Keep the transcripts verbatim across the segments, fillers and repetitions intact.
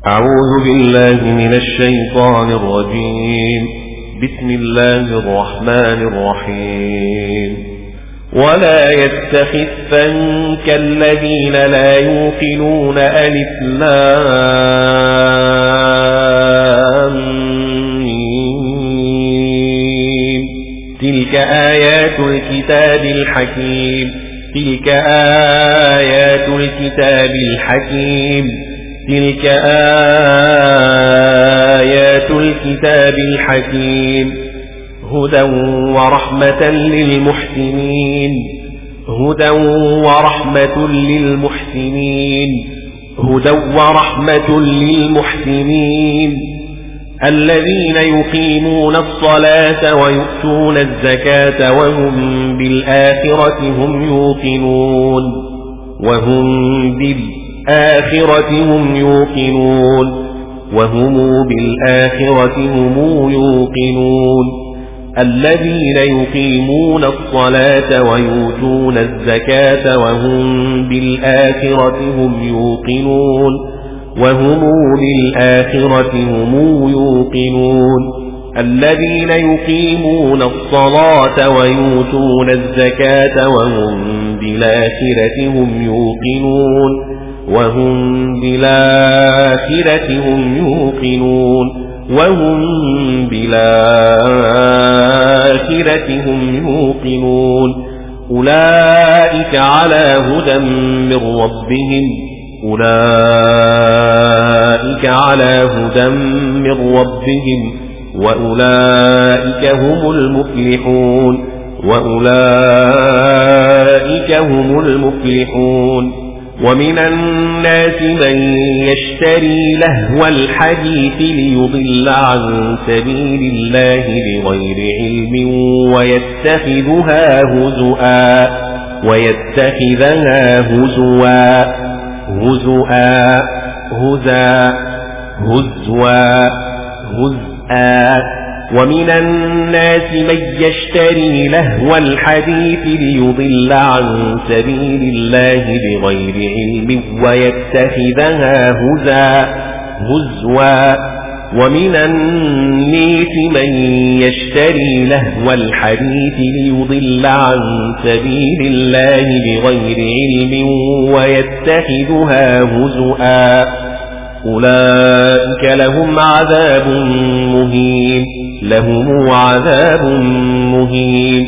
أعوذ بالله من الشيطان الرجيم. بسم الله الرحمن الرحيم. ولا يستخفنك الذين لا يوقنون ألف لام ميم. تلك آيات الكتاب الحكيم. تلك آيات الكتاب الحكيم. تلك آيات الكتاب الحكيم. هدى ورحمة للمحسنين. هدى ورحمة للمحسنين. هدى ورحمة للمحسنين الذين يقيمون الصلاة ويؤتون الزكاة وهم بالآخرة هم يوقنون. وهم بالآخرة هم يوقنون. وهم بالآخرة هم يوقنون. الذين يقيمون الصلاة ويؤتون الزكاة وهم بالآخرة هم يوقنون. وهم بالآخرة هم يوقنون. الذين يقيمون الصلاة ويؤتون الزكاة وهم بالآخرة هم يوقنون. وهم بالآخرة هم يوقنون. وهم بالآخرة هم يوقنون. أولئك على هدى من ربهم. أولئك على هدى من ربهم وأولئك هم المفلحون. وأولئك هم المفلحون. ومن الناس من يشتري لهو الحديث ليضل عن سبيل الله بغير علم ويتخذها هزؤا ويتخذها هزوا هزؤا هزا هزوا هزءا. ومن الناس من يشتري لهو الحديث ليضل عن سبيل الله بغير علم ويتخذها هزا هزوا. ومن الناس من يشتري لهو الحديث ليضل عن سبيل الله بغير علم ويتخذها هزؤا. أولئك لهم عذاب مهين. لهم عذاب مهين.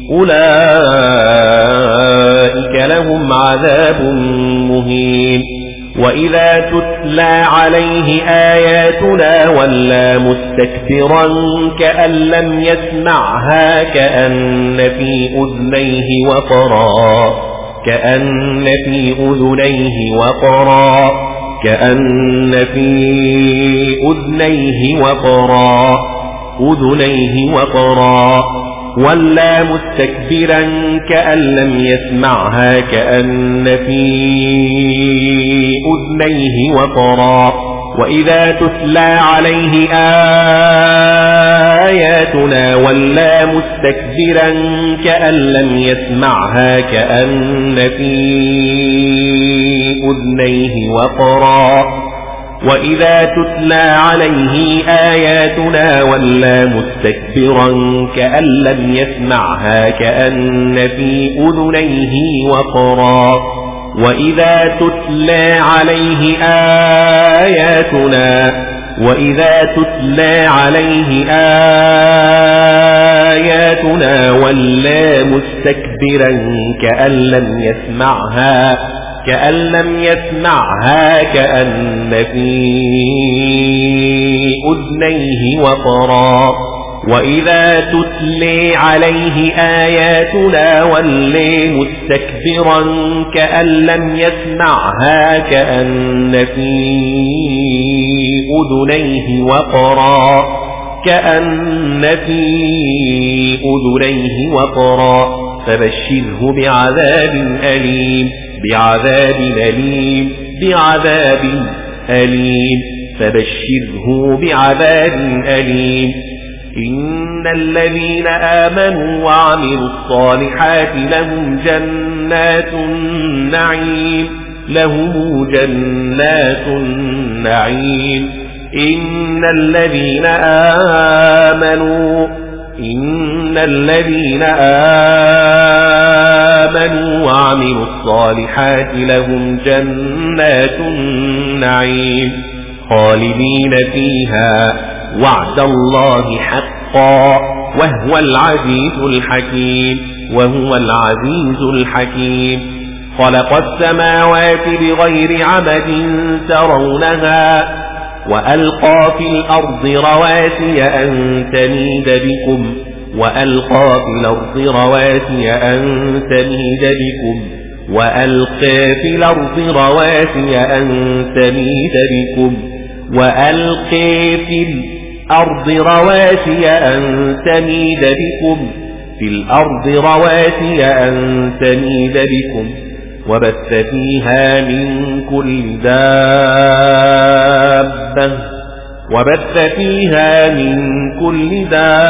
أولئك لهم عذاب مهين. وإذا تتلى عليه آياتنا ولى مستكبرا كأن لم يسمعها كأن في أذنيه وقرا كأن في أذنيه وقرا كأن في أذنيه وقرا أذنيه وقرا. ولا مستكبرا كأن لم يسمعها كأن في أذنيه وقرا. وإذا تتلى عليه آياتنا ولا مستكبرا كأن لم يسمعها كأن في أذنيه وقرا. وإذا تتلى عليه آياتنا ولا مستكبرا كأن لم يسمعها كأن في أذنيه وقرا. وإذا تتلى عليه آياتنا وإذا تتلى عليه آياتنا ولا مستكبرا كأن لم يسمعها كأن لم يسمعها كأن في أذنيه وقرا. وإذا تتلي عليه آياتنا ولي مستكبرا كأن لم يسمعها كأن في أذنيه وقرا كأن في أذنيه وقرا. فبشره بعذاب أليم بعذاب أليم بعذاب أليم. فبشره بعذاب أليم. إن الذين آمنوا وعملوا الصالحات لهم جنات النعيم لهم جنات النعيم إن الذين آمنوا إن الذين آمنوا وعملوا الصالحات لهم جنات النعيم خالدين فيها وعد الله حقا وهو العزيز الحكيم وهو العزيز الحكيم خلق السماوات بغير عمد ترونها وألقى في الأرض رواسي أن تميد بكم وألقى في الأرض رواسي أن تميد بكم وألقى في الأرض رواسي أن تميد بكم وألقى في الأرض رواسي أن تميد بكم في الأرض رواسي أن تميد بكم وبث فيها من كل دابة وبث فيها من كل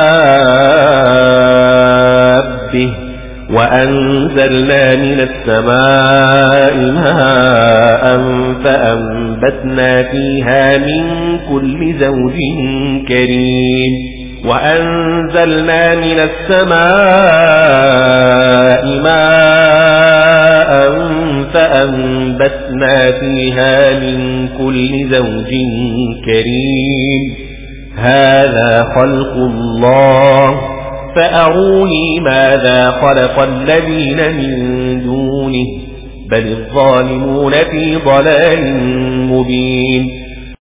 دابة وأنزلنا من السماء ماء فأنبتنا فيها من كل زوج كريم وأنزلنا من السماء ماء فأنبتنا فيها من كل زوج كريم هذا خلق الله فأروني ماذا خلق الذين من دونه بل الظالمون في ضلال مبين